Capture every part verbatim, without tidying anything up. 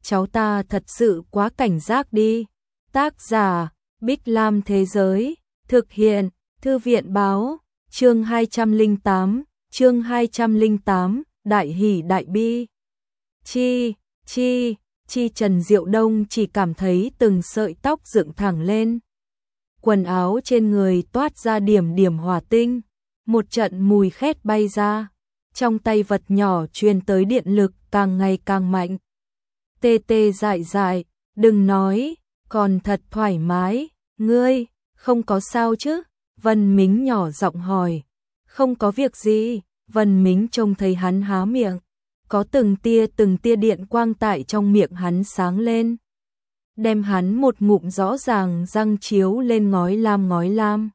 cháu ta thật sự quá cảnh giác đi. Tác giả, Bích Lam Thế Giới, thực hiện, Thư viện Báo, chương hai trăm lẻ tám, chương hai trăm lẻ tám, đại hỷ đại bi. Chi, chi, chi Trần Diệu Đông chỉ cảm thấy từng sợi tóc dựng thẳng lên. Quần áo trên người toát ra điểm điểm hỏa tinh, một trận mùi khét bay ra, trong tay vật nhỏ truyền tới điện lực càng ngày càng mạnh. Tê tê dại dại, đừng nói, còn thật thoải mái, ngươi, không có sao chứ? Vân Mính nhỏ giọng hỏi. Không có việc gì, Vân Mính trông thấy hắn há miệng, có từng tia từng tia điện quang tại trong miệng hắn sáng lên, đem hắn một ngụm rõ ràng răng chiếu lên ngói lam ngói lam.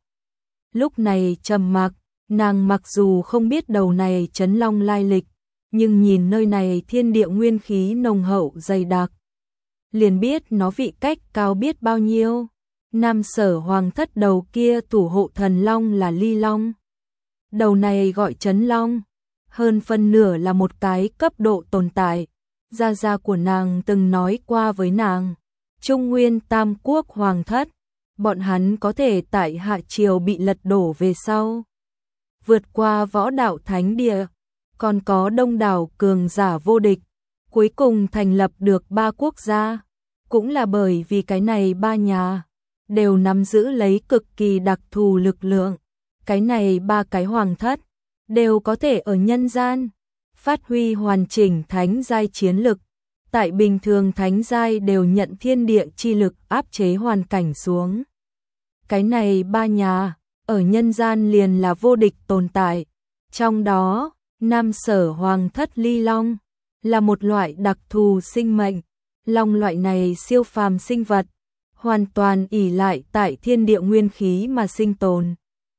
Lúc này trầm mặc, nàng mặc dù không biết đầu này Trấn Long lai lịch, nhưng nhìn nơi này thiên địa nguyên khí nồng hậu dày đặc, liền biết nó vị cách cao biết bao nhiêu. Nam Sở Hoàng thất đầu kia thủ hộ thần long là Ly Long. Đầu này gọi Trấn Long, hơn phân nửa là một cái cấp độ tồn tại. Gia gia của nàng từng nói qua với nàng, Trung Nguyên Tam Quốc Hoàng thất, bọn hắn có thể tại Hạ Triều bị lật đổ về sau, vượt qua võ đạo thánh địa, còn có đông đảo cường giả vô địch, cuối cùng thành lập được ba quốc gia, cũng là bởi vì cái này ba nhà đều nắm giữ lấy cực kỳ đặc thù lực lượng. Cái này ba cái hoàng thất đều có thể ở nhân gian phát huy hoàn chỉnh thánh giai chiến lực. Tại bình thường thánh giai đều nhận thiên địa chi lực áp chế hoàn cảnh xuống. Cái này ba nhà ở nhân gian liền là vô địch tồn tại. Trong đó, Nam Sở Hoàng thất Ly Long là một loại đặc thù sinh mệnh. Long loại này siêu phàm sinh vật, hoàn toàn ỷ lại tại thiên địa nguyên khí mà sinh tồn.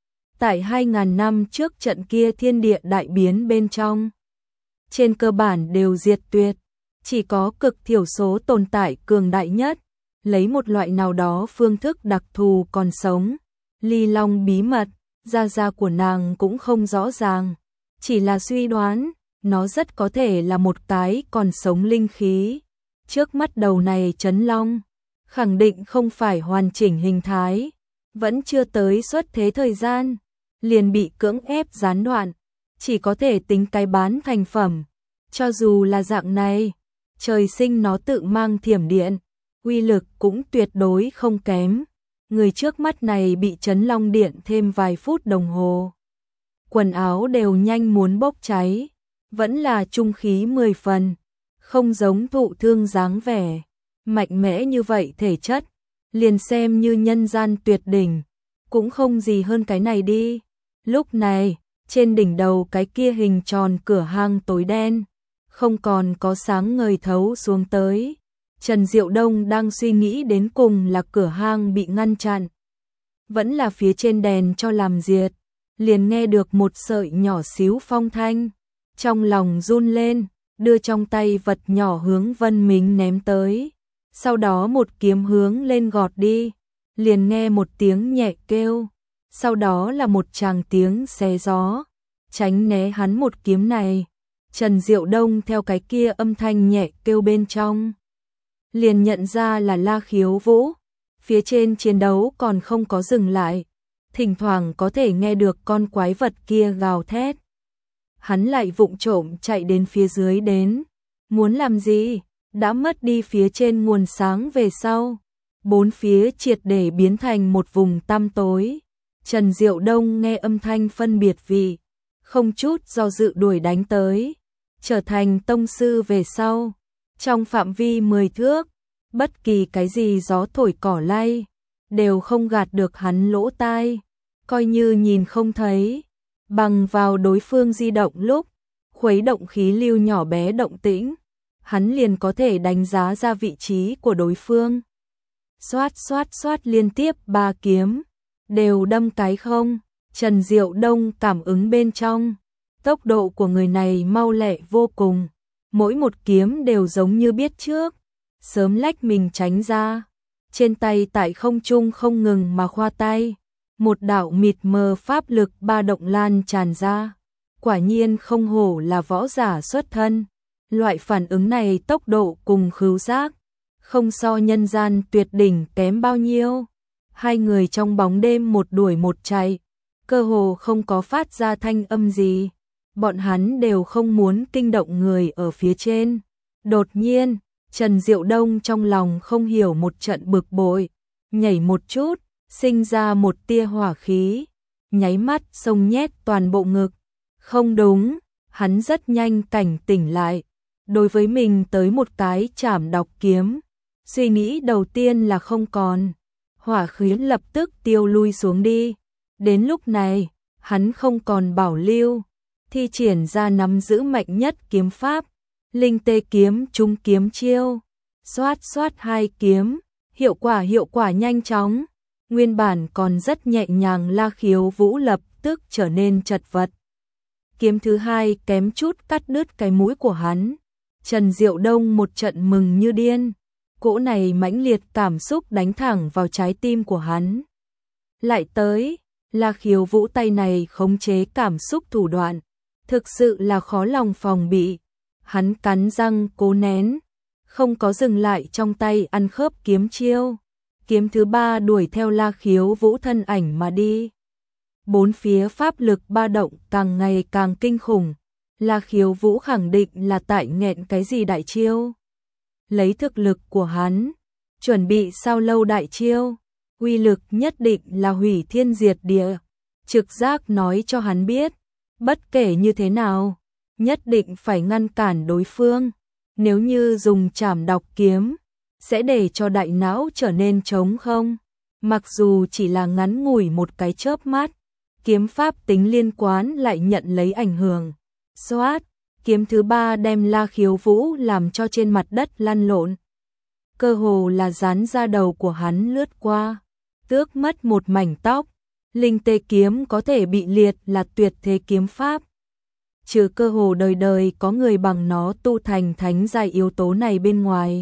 Tại hai ngàn năm trước trận kia thiên địa đại biến bên trong, trên cơ bản đều diệt tuyệt, chỉ có cực thiểu số tồn tại cường đại nhất, lấy một loại nào đó phương thức đặc thù còn sống. Ly Long bí mật, gia gia của nàng cũng không rõ ràng, chỉ là suy đoán, nó rất có thể là một cái còn sống linh khí. Trước mắt đầu này Trấn Long, khẳng định không phải hoàn chỉnh hình thái, vẫn chưa tới xuất thế thời gian, liền bị cưỡng ép gián đoạn, chỉ có thể tính cái bán thành phẩm. Cho dù là dạng này, trời sinh nó tự mang thiểm điện, uy lực cũng tuyệt đối không kém. Người trước mắt này bị Trấn Long điện thêm vài phút đồng hồ, quần áo đều nhanh muốn bốc cháy, vẫn là trung khí mười phần, không giống thụ thương dáng vẻ, mạnh mẽ như vậy thể chất, liền xem như nhân gian tuyệt đỉnh, cũng không gì hơn cái này đi. Lúc này, trên đỉnh đầu cái kia hình tròn cửa hang tối đen, không còn có sáng ngời thấu xuống tới. Trần Diệu Đông đang suy nghĩ đến cùng là cửa hang bị ngăn chặn, vẫn là phía trên đèn cho làm diệt, liền nghe được một sợi nhỏ xíu phong thanh, trong lòng run lên, đưa trong tay vật nhỏ hướng Vân Mính ném tới, sau đó một kiếm hướng lên gọt đi, liền nghe một tiếng nhẹ kêu, sau đó là một tràng tiếng xé gió, tránh né hắn một kiếm này. Trần Diệu Đông theo cái kia âm thanh nhẹ kêu bên trong, liền nhận ra là La Khiếu Vũ. Phía trên chiến đấu còn không có dừng lại, thỉnh thoảng có thể nghe được con quái vật kia gào thét. Hắn lại vụng trộm chạy đến phía dưới đến, muốn làm gì? Đã mất đi phía trên nguồn sáng về sau, bốn phía triệt để biến thành một vùng tăm tối. Trần Diệu Đông nghe âm thanh phân biệt vị, không chút do dự đuổi đánh tới, trở thành tông sư về sau, trong phạm vi mười thước, bất kỳ cái gì gió thổi cỏ lay, đều không gạt được hắn lỗ tai, coi như nhìn không thấy, bằng vào đối phương di động lúc, khuấy động khí lưu nhỏ bé động tĩnh, hắn liền có thể đánh giá ra vị trí của đối phương. Xoát xoát xoát liên tiếp ba kiếm, đều đâm cái không. Trần Diệu Đông cảm ứng bên trong, tốc độ của người này mau lẹ vô cùng, mỗi một kiếm đều giống như biết trước, sớm lách mình tránh ra, trên tay tại không trung không ngừng mà khoa tay, một đạo mịt mờ pháp lực ba động lan tràn ra, quả nhiên không hổ là võ giả xuất thân, Loại phản ứng này tốc độ cùng khứu giác, không so nhân gian tuyệt đỉnh kém bao nhiêu. Hai người trong bóng đêm một đuổi một chạy, cơ hồ không có phát ra thanh âm gì. Bọn hắn đều không muốn kinh động người ở phía trên. Đột nhiên, Trần Diệu Đông trong lòng không hiểu một trận bực bội, nhảy một chút, sinh ra một tia hỏa khí, nháy mắt xông nhét toàn bộ ngực. Không đúng, hắn rất nhanh cảnh tỉnh lại. Đối với mình tới một cái chảm đọc kiếm, suy nghĩ đầu tiên là không còn. Hỏa khí lập tức tiêu lui xuống đi. Đến lúc này, hắn không còn bảo lưu, thi triển ra nắm giữ mạnh nhất kiếm pháp, linh tê kiếm trung kiếm chiêu, xoát xoát hai kiếm, hiệu quả hiệu quả nhanh chóng. Nguyên bản còn rất nhẹ nhàng La Khiếu Vũ lập tức trở nên chật vật. Kiếm thứ hai kém chút cắt đứt cái mũi của hắn. Trần Diệu Đông một trận mừng như điên, cỗ này mãnh liệt cảm xúc đánh thẳng vào trái tim của hắn. Lại tới, La Khiếu Vũ tay này khống chế cảm xúc thủ đoạn, thực sự là khó lòng phòng bị. Hắn cắn răng cố nén, không có dừng lại trong tay ăn khớp kiếm chiêu. Kiếm thứ ba đuổi theo La Khiếu Vũ thân ảnh mà đi. Bốn phía pháp lực ba động càng ngày càng kinh khủng. La Khiếu Vũ khẳng định là tại nghẹn cái gì đại chiêu. Lấy thực lực của hắn, chuẩn bị sao lâu đại chiêu, uy lực nhất định là hủy thiên diệt địa. Trực giác nói cho hắn biết, bất kể như thế nào, nhất định phải ngăn cản đối phương. Nếu như dùng trảm đọc kiếm, sẽ để cho đại não trở nên trống không. Mặc dù chỉ là ngắn ngủi một cái chớp mắt, kiếm pháp tính liên quan lại nhận lấy ảnh hưởng. Xoát, kiếm thứ ba đem La Khiếu Vũ làm cho trên mặt đất lăn lộn. Cơ hồ là dán ra đầu của hắn lướt qua, tước mất một mảnh tóc. Linh tê kiếm có thể bị liệt là tuyệt thế kiếm pháp. Trừ cơ hồ đời đời có người bằng nó tu thành thánh giai yếu tố này bên ngoài.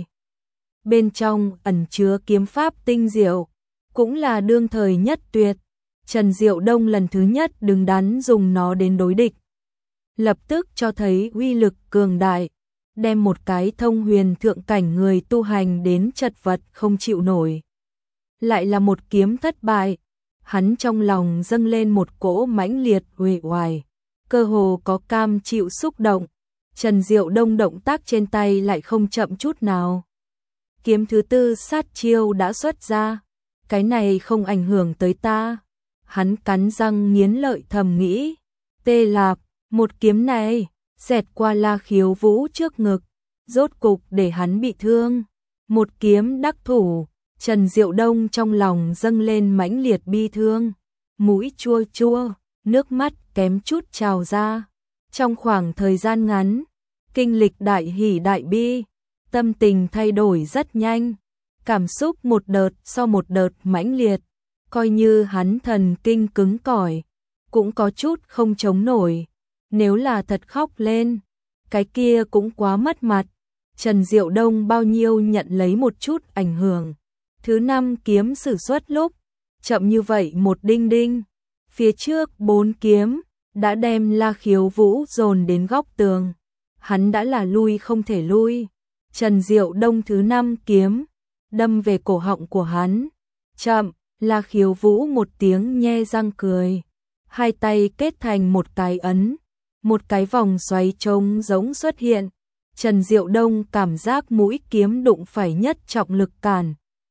Bên trong ẩn chứa kiếm pháp tinh diệu, cũng là đương thời nhất tuyệt. Trần Diệu Đông lần thứ nhất đứng đắn dùng nó đến đối địch. Lập tức cho thấy uy lực cường đại, đem một cái thông huyền thượng cảnh người tu hành đến chật vật không chịu nổi. Lại là một kiếm thất bại, hắn trong lòng dâng lên một cỗ mãnh liệt uể oải, cơ hồ có cam chịu xúc động. Trần Diệu Đông động tác trên tay lại không chậm chút nào. Kiếm thứ tư sát chiêu đã xuất ra, cái này không ảnh hưởng tới ta. Hắn cắn răng nghiến lợi thầm nghĩ, tê lạp, một kiếm này, xẹt qua La Khiếu Vũ trước ngực, rốt cục để hắn bị thương. Một kiếm đắc thủ, Trần Diệu Đông trong lòng dâng lên mãnh liệt bi thương, mũi chua chua, nước mắt kém chút trào ra. Trong khoảng thời gian ngắn, kinh lịch đại hỉ đại bi, tâm tình thay đổi rất nhanh, cảm xúc một đợt sau một đợt mãnh liệt, coi như hắn thần kinh cứng cỏi, cũng có chút không chống nổi. Nếu là thật khóc lên, cái kia cũng quá mất mặt. Trần Diệu Đông bao nhiêu nhận lấy một chút ảnh hưởng. Thứ năm kiếm sử xuất lúc, chậm như vậy một đinh đinh. Phía trước bốn kiếm, đã đem La Khiếu Vũ dồn đến góc tường. Hắn đã là lui không thể lui. Trần Diệu Đông thứ năm kiếm, đâm về cổ họng của hắn. Chậm, La Khiếu Vũ một tiếng nhe răng cười. Hai tay kết thành một cái ấn. Một cái vòng xoáy trống giống xuất hiện. Trần Diệu Đông cảm giác mũi kiếm đụng phải nhất trọng lực cản.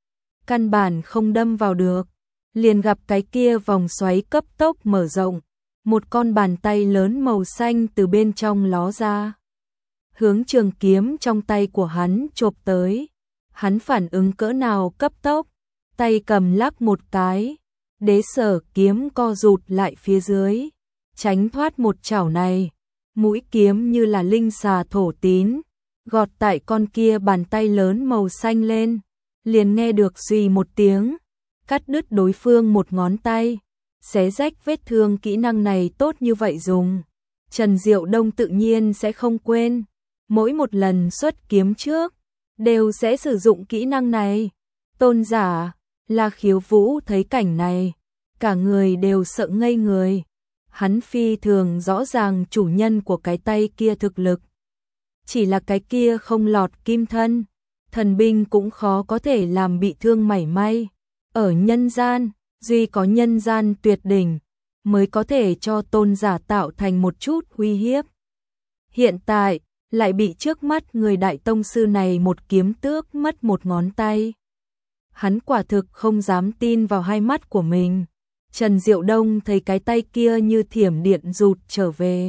Căn bản không đâm vào được. Liền gặp cái kia vòng xoáy cấp tốc mở rộng. Một con bàn tay lớn màu xanh từ bên trong ló ra. Hướng trường kiếm trong tay của hắn chộp tới. Hắn phản ứng cỡ nào cấp tốc. Tay cầm lắc một cái. Đế sở kiếm co rụt lại phía dưới. Tránh thoát một chảo này. Mũi kiếm như là linh xà thổ tín. Gọt tại con kia bàn tay lớn màu xanh lên. Liền nghe được suy một tiếng. Cắt đứt đối phương một ngón tay. Xé rách vết thương. Kỹ năng này tốt như vậy dùng. Trần Diệu Đông tự nhiên sẽ không quên. Mỗi một lần xuất kiếm trước, đều sẽ sử dụng kỹ năng này. Tôn giả, La Khiếu Vũ thấy cảnh này, cả người đều sợ ngây người. Hắn phi thường rõ ràng chủ nhân của cái tay kia thực lực. chỉ là cái kia không lọt kim thân, thần binh cũng khó có thể làm bị thương mảy may. Ở nhân gian, duy có nhân gian tuyệt đỉnh mới có thể cho tôn giả tạo thành một chút uy hiếp. Hiện tại, lại bị trước mắt người đại tông sư này một kiếm tước mất một ngón tay. Hắn quả thực không dám tin vào hai mắt của mình. Trần Diệu Đông thấy cái tay kia như thiểm điện rụt trở về.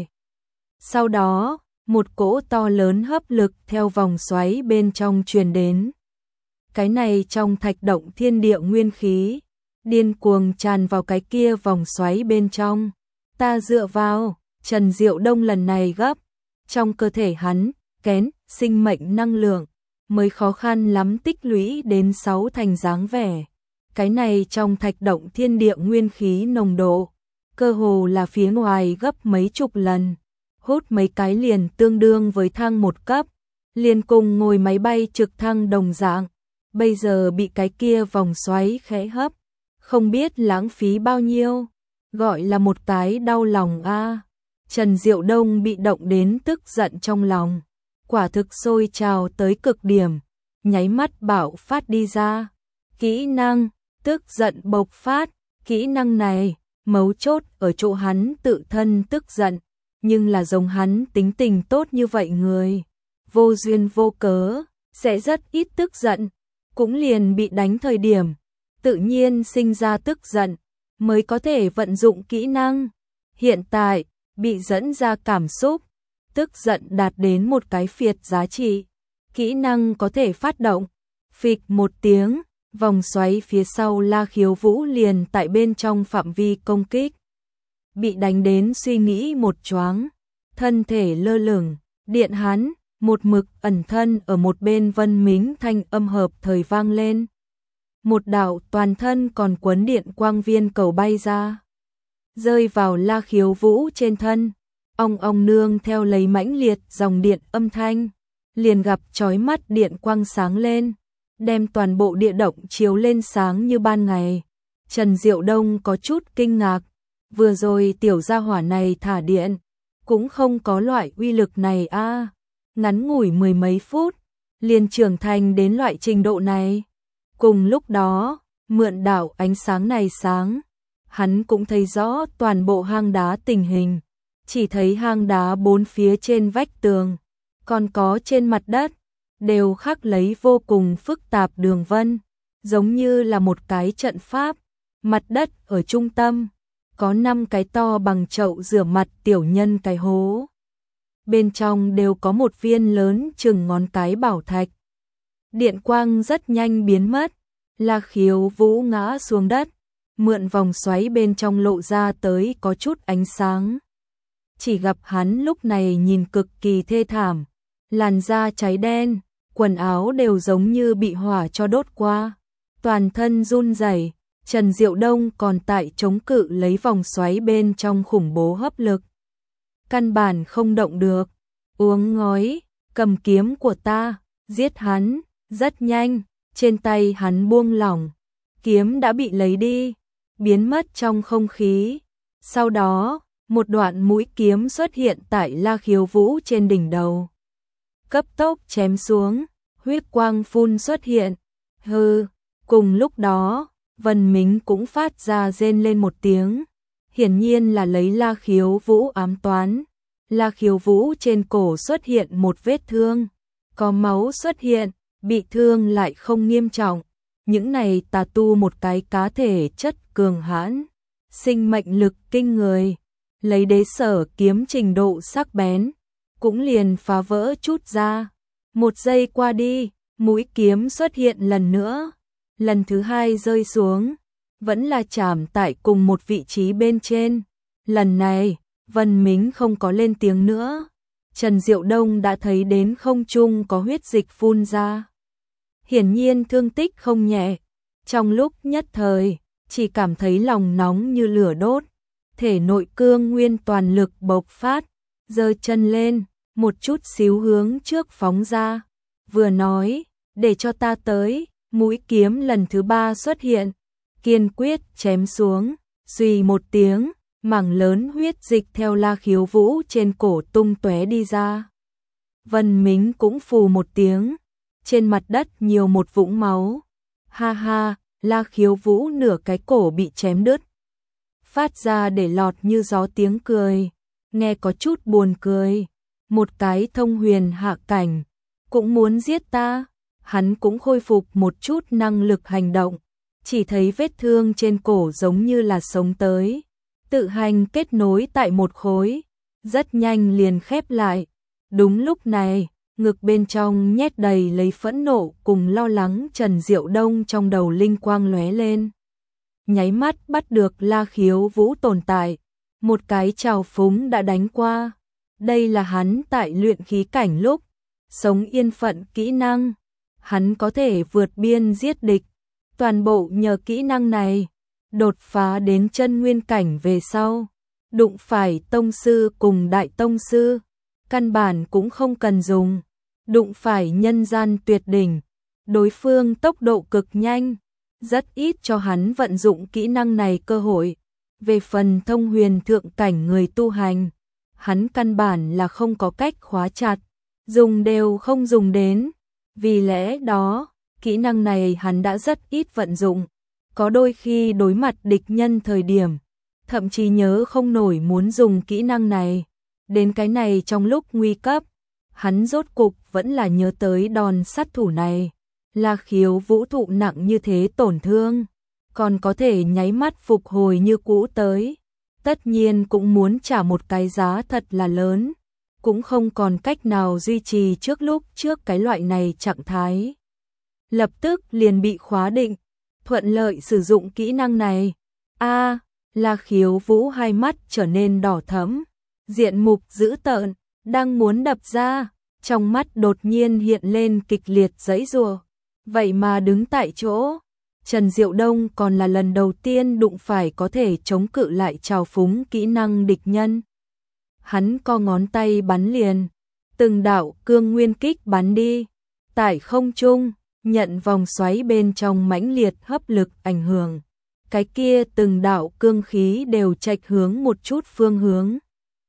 Sau đó, một cỗ to lớn hấp lực theo vòng xoáy bên trong truyền đến. Cái này trong thạch động thiên địa nguyên khí, điên cuồng tràn vào cái kia vòng xoáy bên trong. Ta dựa vào, Trần Diệu Đông lần này gấp, trong cơ thể hắn, kén, sinh mệnh năng lượng, mới khó khăn lắm tích lũy đến sáu thành dáng vẻ. Cái này trong thạch động thiên địa nguyên khí nồng độ, cơ hồ là phía ngoài gấp mấy chục lần, hút mấy cái liền tương đương với thăng một cấp, liền cùng ngồi máy bay trực thăng đồng dạng, bây giờ bị cái kia vòng xoáy khẽ hấp, không biết lãng phí bao nhiêu, gọi là một cái đau lòng a. Trần Diệu Đông bị động đến tức giận trong lòng, quả thực sôi trào tới cực điểm, nháy mắt bạo phát đi ra. Kỹ năng, tức giận bộc phát, kỹ năng này, mấu chốt ở chỗ hắn tự thân tức giận, nhưng là giống hắn tính tình tốt như vậy người, vô duyên vô cớ, sẽ rất ít tức giận, cũng liền bị đánh thời điểm, tự nhiên sinh ra tức giận, mới có thể vận dụng kỹ năng. Hiện tại, bị dẫn ra cảm xúc, tức giận đạt đến một cái phiệt giá trị, kỹ năng có thể phát động, phịch một tiếng, vòng xoáy phía sau La Khiếu Vũ liền tại bên trong phạm vi công kích. Bị đánh đến suy nghĩ một choáng, thân thể lơ lửng, điện hắn, một mực ẩn thân ở một bên Vân Mính thanh âm hợp thời vang lên. Một đạo toàn thân còn quấn điện quang viên cầu bay ra, rơi vào La Khiếu Vũ trên thân, ong ong nương theo lấy mãnh liệt dòng điện âm thanh, liền gặp chói mắt điện quang sáng lên, đem toàn bộ địa động chiếu lên sáng như ban ngày. Trần Diệu Đông có chút kinh ngạc, vừa rồi tiểu gia hỏa này thả điện, cũng không có loại uy lực này a, à. Ngắn ngủi mười mấy phút, liền trưởng thành đến loại trình độ này. Cùng lúc đó, mượn đạo ánh sáng này sáng, hắn cũng thấy rõ toàn bộ hang đá tình hình, chỉ thấy hang đá bốn phía trên vách tường, còn có trên mặt đất, đều khắc lấy vô cùng phức tạp đường vân, giống như là một cái trận pháp. Mặt đất ở trung tâm, có năm cái to bằng chậu rửa mặt tiểu nhân cái hố. Bên trong đều có một viên lớn chừng ngón cái bảo thạch. Điện quang rất nhanh biến mất, La Khiếu Vũ ngã xuống đất, mượn vòng xoáy bên trong lộ ra tới có chút ánh sáng. Chỉ gặp hắn lúc này nhìn cực kỳ thê thảm, làn da cháy đen, quần áo đều giống như bị hỏa cho đốt qua, toàn thân run rẩy. Trần Diệu Đông còn tại chống cự lấy vòng xoáy bên trong khủng bố hấp lực, căn bản không động được. Uống ngói, cầm kiếm của ta, giết hắn. Rất nhanh, trên tay hắn buông lỏng, kiếm đã bị lấy đi, biến mất trong không khí. Sau đó, một đoạn mũi kiếm xuất hiện tại La Khiếu Vũ trên đỉnh đầu, cấp tốc chém xuống, huyết quang phun xuất hiện. Hừ, cùng lúc đó, Vân Mính cũng phát ra rên lên một tiếng, hiển nhiên là lấy La Khiếu Vũ ám toán. La Khiếu Vũ trên cổ xuất hiện một vết thương, có máu xuất hiện, bị thương lại không nghiêm trọng. Những này tà tu một cái cá thể chất cường hãn, sinh mệnh lực kinh người, lấy đế sở kiếm trình độ sắc bén, cũng liền phá vỡ chút ra. Một giây qua đi, mũi kiếm xuất hiện lần nữa, lần thứ hai rơi xuống, vẫn là chạm tại cùng một vị trí bên trên. Lần này, Vân Mính không có lên tiếng nữa. Trần Diệu Đông đã thấy đến không trung có huyết dịch phun ra. Hiển nhiên thương tích không nhẹ. Trong lúc nhất thời, chỉ cảm thấy lòng nóng như lửa đốt, thể nội cương nguyên toàn lực bộc phát, giơ chân lên, một chút xíu hướng trước phóng ra. Vừa nói, để cho ta tới, mũi kiếm lần thứ ba xuất hiện, kiên quyết chém xuống, suy một tiếng, mảng lớn huyết dịch theo La Khiếu Vũ trên cổ tung tóe đi ra. Vân Mính cũng phù một tiếng, trên mặt đất nhiều một vũng máu. Ha ha, La Khiếu Vũ nửa cái cổ bị chém đứt, phát ra để lọt như gió tiếng cười, nghe có chút buồn cười. Một cái thông huyền hạ cảnh, cũng muốn giết ta. Hắn cũng khôi phục một chút năng lực hành động, chỉ thấy vết thương trên cổ giống như là sống tới, tự hành kết nối tại một khối, rất nhanh liền khép lại. Đúng lúc này, ngực bên trong nhét đầy lấy phẫn nộ cùng lo lắng, Trần Diệu Đông trong đầu linh quang lóe lên. Nháy mắt bắt được La Khiếu Vũ tồn tại, một cái trào phúng đã đánh qua. Đây là hắn tại luyện khí cảnh lúc sống yên phận kỹ năng, hắn có thể vượt biên giết địch, toàn bộ nhờ kỹ năng này. Đột phá đến chân nguyên cảnh về sau, đụng phải tông sư cùng đại tông sư, căn bản cũng không cần dùng. Đụng phải nhân gian tuyệt đỉnh, đối phương tốc độ cực nhanh, rất ít cho hắn vận dụng kỹ năng này cơ hội. Về phần thông huyền thượng cảnh người tu hành, hắn căn bản là không có cách khóa chặt, dùng đều không dùng đến. Vì lẽ đó, kỹ năng này hắn đã rất ít vận dụng. Có đôi khi đối mặt địch nhân thời điểm, thậm chí nhớ không nổi muốn dùng kỹ năng này. Đến cái này trong lúc nguy cấp, hắn rốt cục vẫn là nhớ tới đòn sát thủ này. La Khiếu Vũ thụ nặng như thế tổn thương, còn có thể nháy mắt phục hồi như cũ tới, tất nhiên cũng muốn trả một cái giá thật là lớn, cũng không còn cách nào duy trì trước lúc trước cái loại này trạng thái. Lập tức liền bị khóa định, thuận lợi sử dụng kỹ năng này. A, à, La Khiếu Vũ hai mắt trở nên đỏ thẫm, diện mục dữ tợn, đang muốn đập ra, trong mắt đột nhiên hiện lên kịch liệt giãy giụa. Vậy mà đứng tại chỗ, Trần Diệu Đông còn là lần đầu tiên đụng phải có thể chống cự lại trào phúng kỹ năng địch nhân. Hắn co ngón tay bắn liền, từng đạo cương nguyên kích bắn đi, tại không trung, nhận vòng xoáy bên trong mãnh liệt hấp lực ảnh hưởng. Cái kia từng đạo cương khí đều chệch hướng một chút phương hướng,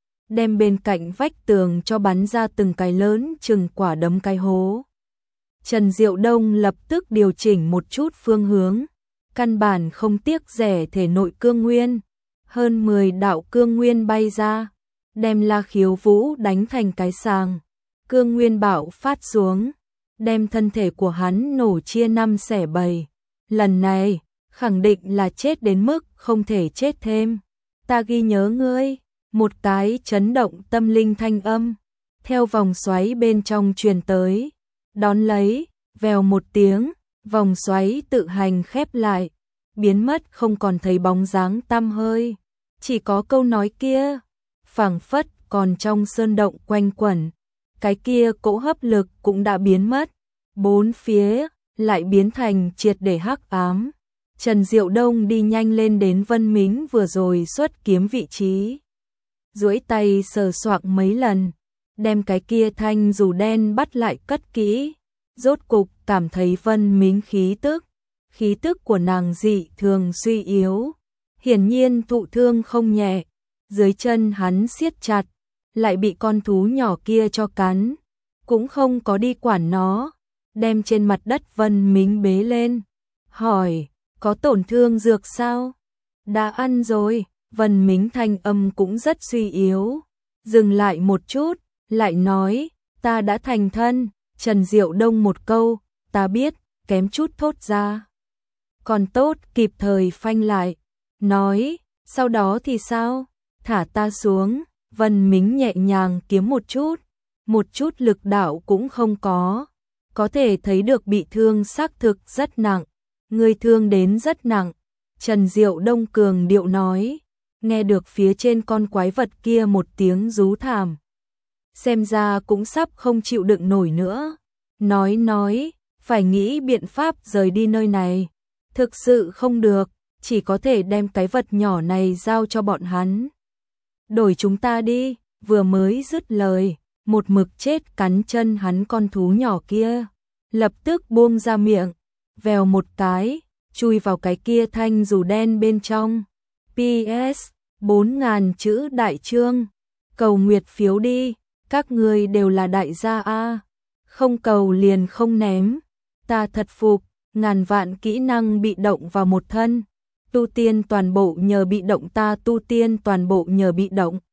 đem bên cạnh vách tường cho bắn ra từng cái lớn chừng quả đấm cái hố. Trần Diệu Đông lập tức điều chỉnh một chút phương hướng, căn bản không tiếc rẻ thể nội cương nguyên, hơn mười đạo cương nguyên bay ra, đem La Khiếu Vũ đánh thành cái sàng. Cương nguyên bạo phát xuống, đem thân thể của hắn nổ chia năm xẻ bảy. Lần này, khẳng định là chết đến mức không thể chết thêm. Ta ghi nhớ ngươi, một cái chấn động tâm linh thanh âm, theo vòng xoáy bên trong truyền tới. Đón lấy, vèo một tiếng, vòng xoáy tự hành khép lại, biến mất không còn thấy bóng dáng tăm hơi. Chỉ có câu nói kia, phảng phất còn trong sơn động quanh quẩn. Cái kia cỗ hấp lực cũng đã biến mất, bốn phía lại biến thành triệt để hắc ám. Trần Diệu Đông đi nhanh lên đến Vân Mính vừa rồi xuất kiếm vị trí, duỗi tay sờ soạng mấy lần, đem cái kia thanh dù đen bắt lại cất kỹ. Rốt cục cảm thấy Vân Mính khí tức, khí tức của nàng dị thường suy yếu, hiển nhiên thụ thương không nhẹ. Dưới chân hắn siết chặt, lại bị con thú nhỏ kia cho cắn, cũng không có đi quản nó, đem trên mặt đất Vân Mính bế lên, hỏi, có tổn thương dược sao? Đã ăn rồi. Vân Mính thanh âm cũng rất suy yếu, dừng lại một chút, lại nói, ta đã thành thân. Trần Diệu Đông một câu, ta biết, kém chút thốt ra. Còn tốt kịp thời phanh lại, nói, sau đó thì sao? Thả ta xuống. Vân Mính nhẹ nhàng kiếm một chút, một chút lực đạo cũng không có, có thể thấy được bị thương xác thực rất nặng. Người thương đến rất nặng. Trần Diệu Đông cường điệu nói, nghe được phía trên con quái vật kia một tiếng rú thảm, xem ra cũng sắp không chịu đựng nổi nữa. Nói nói, phải nghĩ biện pháp rời đi nơi này. Thực sự không được, chỉ có thể đem cái vật nhỏ này giao cho bọn hắn. Đổi chúng ta đi. Vừa mới dứt lời, một mực chết cắn chân hắn con thú nhỏ kia, lập tức buông ra miệng, vèo một cái, chui vào cái kia thanh dù đen bên trong. pê ét bốn ngàn chữ đại chương, cầu nguyệt phiếu đi. Các ngươi đều là đại gia a, không cầu liền không ném. Ta thật phục, ngàn vạn kỹ năng bị động vào một thân. Tu tiên toàn bộ nhờ bị động, ta tu tiên toàn bộ nhờ bị động.